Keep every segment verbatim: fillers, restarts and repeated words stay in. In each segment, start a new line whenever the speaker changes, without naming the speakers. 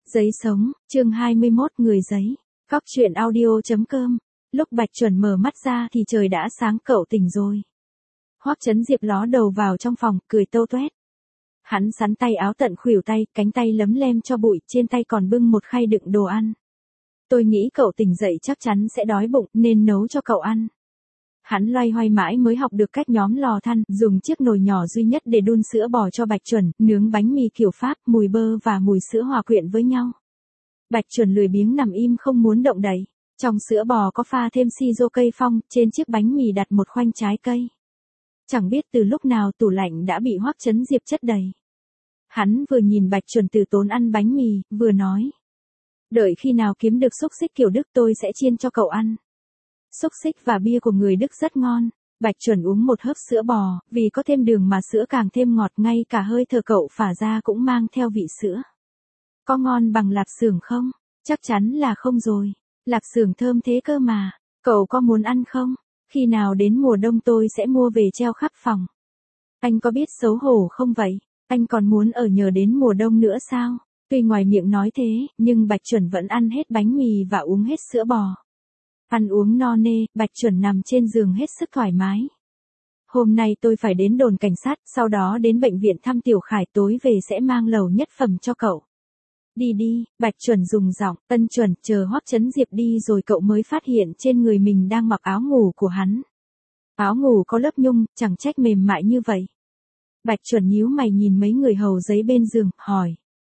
Giấy sống, chương hai mươi mốt người giấy. Cóc truyện audio chấm com. Lúc Bạch Chuẩn mở mắt ra thì trời đã sáng, cậu tỉnh rồi. Hoắc Chấn Diệp ló đầu vào trong phòng, cười tâu toét. Hắn sắn tay áo tận khuỷu tay, cánh tay lấm lem cho bụi, trên tay còn bưng một khay đựng đồ ăn. Tôi nghĩ cậu tỉnh dậy chắc chắn sẽ đói bụng, nên nấu cho cậu ăn. Hắn loay hoay mãi mới học được cách nhóm lò than, dùng chiếc nồi nhỏ duy nhất để đun sữa bò cho Bạch Chuẩn, nướng bánh mì kiểu Pháp, mùi bơ và mùi sữa hòa quyện với nhau. Bạch Chuẩn lười biếng nằm im không muốn động đậy. Trong sữa bò có pha thêm siro cây phong, trên chiếc bánh mì đặt một khoanh trái cây. Chẳng biết từ lúc nào tủ lạnh đã bị Hoắc Chấn Diệp chất đầy. Hắn vừa nhìn Bạch Chuẩn từ tốn ăn bánh mì, vừa nói. Đợi khi nào kiếm được xúc xích kiểu Đức tôi sẽ chiên cho cậu ăn. Xúc xích và bia của người Đức rất ngon. Bạch Chuẩn uống một hớp sữa bò, vì có thêm đường mà sữa càng thêm ngọt, ngay cả hơi thở cậu phả ra cũng mang theo vị sữa. Có ngon bằng lạp xưởng không? Chắc chắn là không rồi. Lạp xưởng thơm thế cơ mà. Cậu có muốn ăn không? Khi nào đến mùa đông tôi sẽ mua về treo khắp phòng. Anh có biết xấu hổ không vậy? Anh còn muốn ở nhờ đến mùa đông nữa sao? Tuy ngoài miệng nói thế, nhưng Bạch Chuẩn vẫn ăn hết bánh mì và uống hết sữa bò. Ăn uống no nê, Bạch Chuẩn nằm trên giường hết sức thoải mái. Hôm nay tôi phải đến đồn cảnh sát, sau đó đến bệnh viện thăm Tiểu Khải, tối về sẽ mang lầu nhất phẩm cho cậu. Đi đi, Bạch Chuẩn dùng giọng, Ân Chuẩn, chờ Hoắc Chấn Diệp đi rồi cậu mới phát hiện trên người mình đang mặc áo ngủ của hắn. Áo ngủ có lớp nhung, chẳng trách mềm mại như vậy. Bạch Chuẩn nhíu mày nhìn mấy người hầu giấy bên giường, hỏi.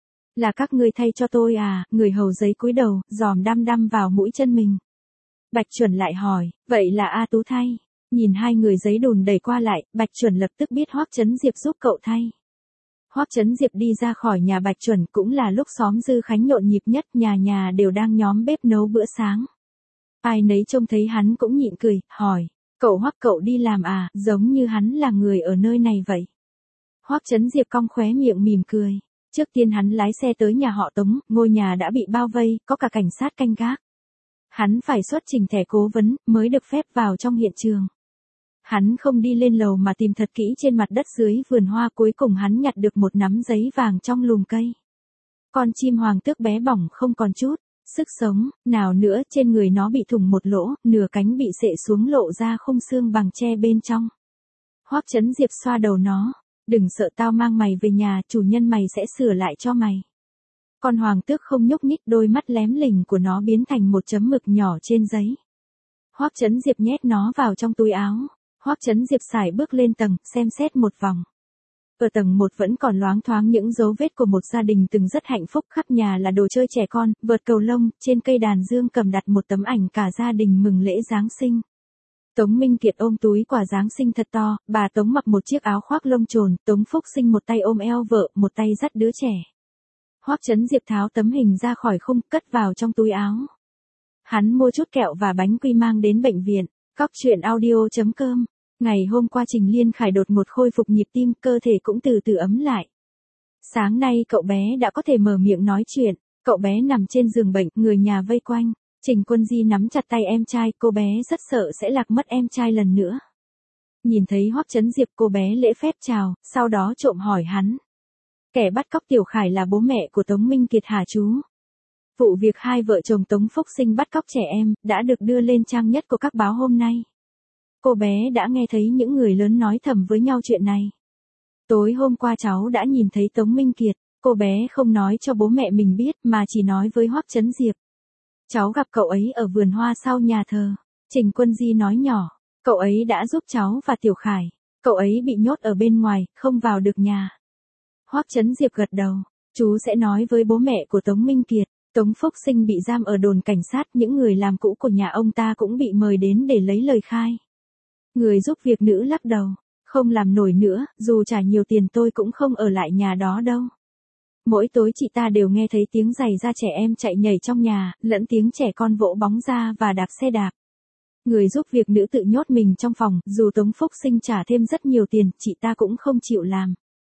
Là các ngươi thay cho tôi à? Người hầu giấy cúi đầu, giòm đăm đăm vào mũi chân mình. Bạch Chuẩn lại hỏi, vậy là A Tú thay. Nhìn hai người giấy đùn đẩy qua lại, Bạch Chuẩn lập tức biết Hoắc Chấn Diệp giúp cậu thay. Hoắc Chấn Diệp đi ra khỏi nhà Bạch Chuẩn cũng là lúc xóm Dư Khánh nhộn nhịp nhất, nhà nhà đều đang nhóm bếp nấu bữa sáng. Ai nấy trông thấy hắn cũng nhịn cười, hỏi, cậu Hoắc cậu đi làm à, giống như hắn là người ở nơi này vậy. Hoắc Chấn Diệp cong khóe miệng mỉm cười. Trước tiên hắn lái xe tới nhà họ Tống, ngôi nhà đã bị bao vây, có cả cảnh sát canh gác. Hắn phải xuất trình thẻ cố vấn, mới được phép vào trong hiện trường. Hắn không đi lên lầu mà tìm thật kỹ trên mặt đất dưới vườn hoa, cuối cùng hắn nhặt được một nắm giấy vàng trong lùm cây. Con chim hoàng tước bé bỏng không còn chút sức sống nào nữa, trên người nó bị thủng một lỗ, nửa cánh bị xệ xuống lộ ra khung xương bằng tre bên trong. Hoắc Chấn Diệp xoa đầu nó, đừng sợ, tao mang mày về nhà, chủ nhân mày sẽ sửa lại cho mày. Con hoàng tước không nhúc nhích, đôi mắt lém lỉnh của nó biến thành một chấm mực nhỏ trên giấy. Hoắc Chấn Diệp nhét nó vào trong túi áo. Hoắc Chấn Diệp sải bước lên tầng, xem xét một vòng. Ở tầng một vẫn còn loáng thoáng những dấu vết của một gia đình từng rất hạnh phúc, khắp nhà là đồ chơi trẻ con, vợt cầu lông, trên cây đàn dương cầm đặt một tấm ảnh cả gia đình mừng lễ Giáng sinh. Tống Minh Kiệt ôm túi quà Giáng sinh thật to, bà Tống mặc một chiếc áo khoác lông trồn, Tống Phúc Sinh một tay ôm eo vợ, một tay dắt đứa trẻ. Hoắc Chấn Diệp tháo tấm hình ra khỏi khung, cất vào trong túi áo. Hắn mua chút kẹo và bánh quy mang đến bệnh viện. Cóc truyện audio chấm com. Ngày hôm qua Trình Liên Khải đột ngột khôi phục nhịp tim, cơ thể cũng từ từ ấm lại. Sáng nay cậu bé đã có thể mở miệng nói chuyện. Cậu bé nằm trên giường bệnh, người nhà vây quanh. Trình Quân Di nắm chặt tay em trai, cô bé rất sợ sẽ lạc mất em trai lần nữa. Nhìn thấy Hoắc Chấn Diệp, cô bé lễ phép chào, sau đó trộm hỏi hắn. Kẻ bắt cóc Tiểu Khải là bố mẹ của Tống Minh Kiệt hả chú? Vụ việc hai vợ chồng Tống Phúc Sinh bắt cóc trẻ em, đã được đưa lên trang nhất của các báo hôm nay. Cô bé đã nghe thấy những người lớn nói thầm với nhau chuyện này. Tối hôm qua cháu đã nhìn thấy Tống Minh Kiệt, cô bé không nói cho bố mẹ mình biết mà chỉ nói với Hoắc Chấn Diệp. Cháu gặp cậu ấy ở vườn hoa sau nhà thờ. Trình Quân Di nói nhỏ, cậu ấy đã giúp cháu và Tiểu Khải. Cậu ấy bị nhốt ở bên ngoài, không vào được nhà. Hoắc Chấn Diệp gật đầu, chú sẽ nói với bố mẹ của Tống Minh Kiệt. Tống Phúc Sinh bị giam ở đồn cảnh sát, những người làm cũ của nhà ông ta cũng bị mời đến để lấy lời khai. Người giúp việc nữ lắc đầu, không làm nổi nữa, dù trả nhiều tiền tôi cũng không ở lại nhà đó đâu. Mỗi tối chị ta đều nghe thấy tiếng giày da trẻ em chạy nhảy trong nhà, lẫn tiếng trẻ con vỗ bóng ra và đạp xe đạp. Người giúp việc nữ tự nhốt mình trong phòng, dù Tống Phúc Sinh trả thêm rất nhiều tiền, chị ta cũng không chịu làm.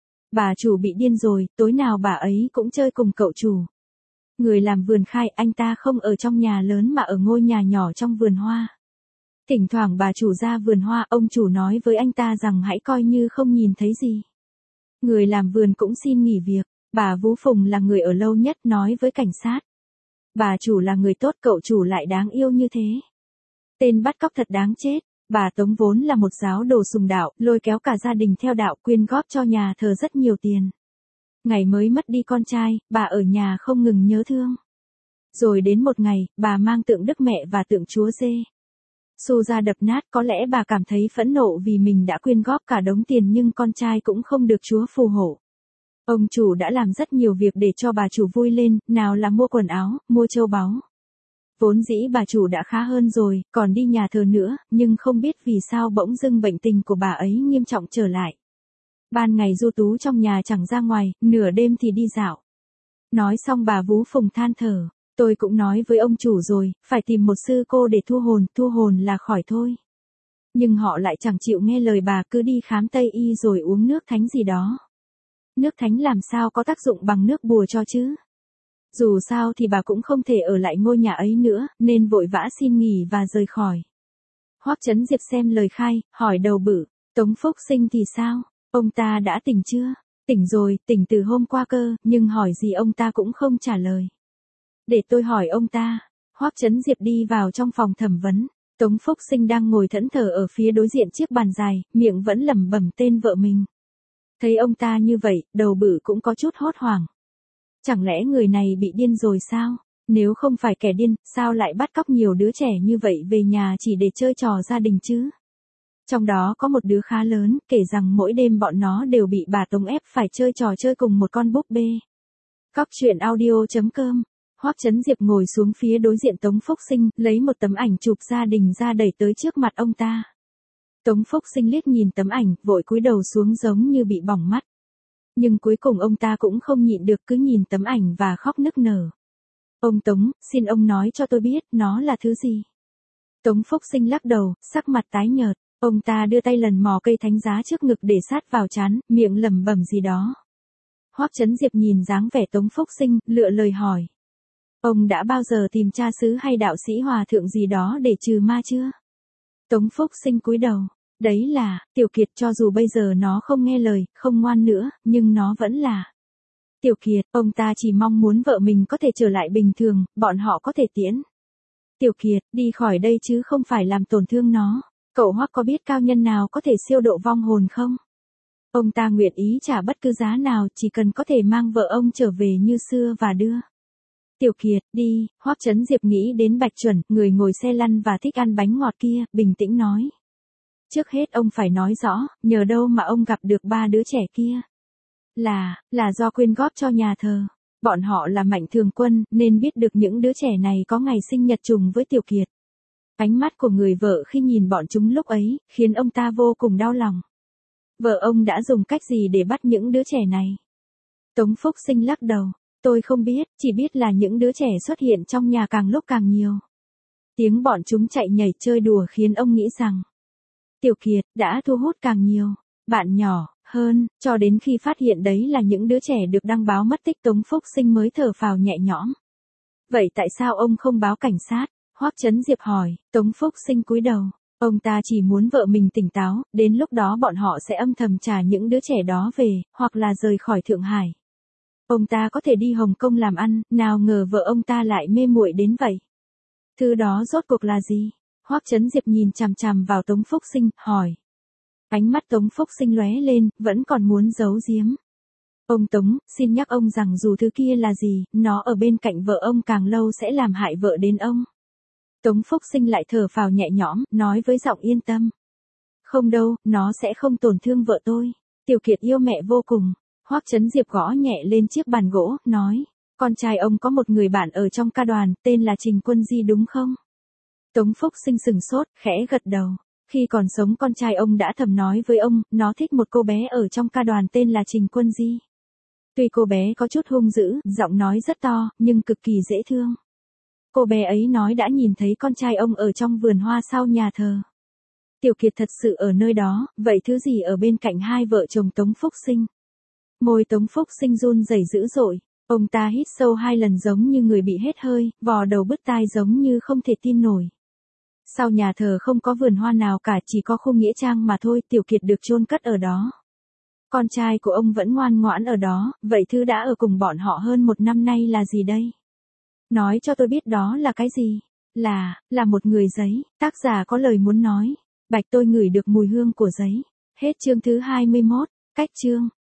Bà chủ bị điên rồi, tối nào bà ấy cũng chơi cùng cậu chủ. Người làm vườn khai, anh ta không ở trong nhà lớn mà ở ngôi nhà nhỏ trong vườn hoa. Thỉnh thoảng bà chủ ra vườn hoa, ông chủ nói với anh ta rằng hãy coi như không nhìn thấy gì. Người làm vườn cũng xin nghỉ việc. Bà Vũ Phùng là người ở lâu nhất nói với cảnh sát. Bà chủ là người tốt, cậu chủ lại đáng yêu như thế. Tên bắt cóc thật đáng chết. Bà Tống vốn là một giáo đồ sùng đạo, lôi kéo cả gia đình theo đạo, quyên góp cho nhà thờ rất nhiều tiền. Ngày mới mất đi con trai, bà ở nhà không ngừng nhớ thương. Rồi đến một ngày, bà mang tượng Đức Mẹ và tượng Chúa Giê xu ra đập nát, có lẽ bà cảm thấy phẫn nộ vì mình đã quyên góp cả đống tiền nhưng con trai cũng không được Chúa phù hộ. Ông chủ đã làm rất nhiều việc để cho bà chủ vui lên, nào là mua quần áo, mua châu báu. Vốn dĩ bà chủ đã khá hơn rồi, còn đi nhà thờ nữa, nhưng không biết vì sao bỗng dưng bệnh tình của bà ấy nghiêm trọng trở lại. Ban ngày du tú trong nhà chẳng ra ngoài, nửa đêm thì đi dạo. Nói xong bà Vũ Phùng than thở. Tôi cũng nói với ông chủ rồi, phải tìm một sư cô để thu hồn, thu hồn là khỏi thôi. Nhưng họ lại chẳng chịu nghe lời bà, cứ đi khám Tây y rồi uống nước thánh gì đó. Nước thánh làm sao có tác dụng bằng nước bùa cho chứ? Dù sao thì bà cũng không thể ở lại ngôi nhà ấy nữa, nên vội vã xin nghỉ và rời khỏi. Hoắc Chấn Diệp xem lời khai, hỏi đầu bự, Tống Phúc Sinh thì sao? Ông ta đã tỉnh chưa? Tỉnh rồi, tỉnh từ hôm qua cơ, nhưng hỏi gì ông ta cũng không trả lời. Để tôi hỏi ông ta. Hoắc Chấn Diệp đi vào trong phòng thẩm vấn. Tống Phúc Sinh đang ngồi thẫn thờ ở phía đối diện chiếc bàn dài, miệng vẫn lẩm bẩm tên vợ mình. Thấy ông ta như vậy, đầu bự cũng có chút hốt hoảng. Chẳng lẽ người này bị điên rồi sao? Nếu không phải kẻ điên, sao lại bắt cóc nhiều đứa trẻ như vậy về nhà chỉ để chơi trò gia đình chứ? Trong đó có một đứa khá lớn, kể rằng mỗi đêm bọn nó đều bị bà Tống ép phải chơi trò chơi cùng một con búp bê. Cóc truyện audio chấm com. Hoắc Chấn Diệp ngồi xuống phía đối diện Tống Phúc Sinh, lấy một tấm ảnh chụp gia đình ra đẩy tới trước mặt ông ta. Tống Phúc Sinh liếc nhìn tấm ảnh, vội cúi đầu xuống giống như bị bỏng mắt. Nhưng cuối cùng ông ta cũng không nhịn được, cứ nhìn tấm ảnh và khóc nức nở. Ông Tống, xin ông nói cho tôi biết, nó là thứ gì? Tống Phúc Sinh lắc đầu, sắc mặt tái nhợt. Ông ta đưa tay lần mò cây thánh giá trước ngực để sát vào trán, miệng lẩm bẩm gì đó. Hoắc Chấn Diệp nhìn dáng vẻ Tống Phúc Sinh, lựa lời hỏi. Ông đã bao giờ tìm cha xứ hay đạo sĩ hòa thượng gì đó để trừ ma chưa? Tống Phúc Sinh cúi đầu. Đấy là, Tiểu Kiệt, cho dù bây giờ nó không nghe lời, không ngoan nữa, nhưng nó vẫn là. Tiểu Kiệt, ông ta chỉ mong muốn vợ mình có thể trở lại bình thường, bọn họ có thể tiễn. Tiểu Kiệt, đi khỏi đây chứ không phải làm tổn thương nó. Cậu Hoắc có biết cao nhân nào có thể siêu độ vong hồn không? Ông ta nguyện ý trả bất cứ giá nào, chỉ cần có thể mang vợ ông trở về như xưa và đưa. Tiểu Kiệt, đi. Hoắc Chấn Diệp nghĩ đến Bạch Chuẩn, người ngồi xe lăn và thích ăn bánh ngọt kia, bình tĩnh nói. Trước hết ông phải nói rõ, nhờ đâu mà ông gặp được ba đứa trẻ kia. Là, là do quyên góp cho nhà thờ. Bọn họ là mạnh thường quân, nên biết được những đứa trẻ này có ngày sinh nhật trùng với Tiểu Kiệt. Ánh mắt của người vợ khi nhìn bọn chúng lúc ấy, khiến ông ta vô cùng đau lòng. Vợ ông đã dùng cách gì để bắt những đứa trẻ này? Tống Phúc Sinh lắc đầu. Tôi không biết, chỉ biết là những đứa trẻ xuất hiện trong nhà càng lúc càng nhiều. Tiếng bọn chúng chạy nhảy chơi đùa khiến ông nghĩ rằng Tiểu Kiệt đã thu hút càng nhiều bạn nhỏ hơn, cho đến khi phát hiện đấy là những đứa trẻ được đăng báo mất tích, Tống Phúc Sinh mới thở phào nhẹ nhõm. Vậy tại sao ông không báo cảnh sát? Hoắc Chấn Diệp hỏi. Tống Phúc Sinh cúi đầu. Ông ta chỉ muốn vợ mình tỉnh táo, đến lúc đó bọn họ sẽ âm thầm trả những đứa trẻ đó về, hoặc là rời khỏi Thượng Hải. Ông ta có thể đi Hồng Kông làm ăn, nào ngờ vợ ông ta lại mê muội đến vậy. Thứ đó rốt cuộc là gì? Hoắc Chấn Diệp nhìn chằm chằm vào Tống Phúc Sinh, hỏi. Ánh mắt Tống Phúc Sinh lóe lên, vẫn còn muốn giấu giếm. Ông Tống, xin nhắc ông rằng dù thứ kia là gì, nó ở bên cạnh vợ ông càng lâu sẽ làm hại vợ đến ông. Tống Phúc Sinh lại thở phào nhẹ nhõm, nói với giọng yên tâm. Không đâu, nó sẽ không tổn thương vợ tôi. Tiểu Kiệt yêu mẹ vô cùng. Hoắc Chấn Diệp gõ nhẹ lên chiếc bàn gỗ, nói. Con trai ông có một người bạn ở trong ca đoàn, tên là Trình Quân Di đúng không? Tống Phúc Sinh sừng sốt, khẽ gật đầu. Khi còn sống con trai ông đã thầm nói với ông, nó thích một cô bé ở trong ca đoàn tên là Trình Quân Di. Tuy cô bé có chút hung dữ, giọng nói rất to, nhưng cực kỳ dễ thương. Cô bé ấy nói đã nhìn thấy con trai ông ở trong vườn hoa sau nhà thờ. Tiểu Kiệt thật sự ở nơi đó, vậy thứ gì ở bên cạnh hai vợ chồng Tống Phúc Sinh? Môi Tống Phúc Sinh run rẩy dữ dội, ông ta hít sâu hai lần giống như người bị hết hơi, vò đầu bứt tai giống như không thể tin nổi. Sau nhà thờ không có vườn hoa nào cả, chỉ có khu nghĩa trang mà thôi, Tiểu Kiệt được chôn cất ở đó. Con trai của ông vẫn ngoan ngoãn ở đó, vậy Thư đã ở cùng bọn họ hơn một năm nay là gì đây? Nói cho tôi biết đó là cái gì? Là, là một người giấy, tác giả có lời muốn nói. Bạch tôi ngửi được mùi hương của giấy. Hết chương thứ hai mươi mốt, cách chương.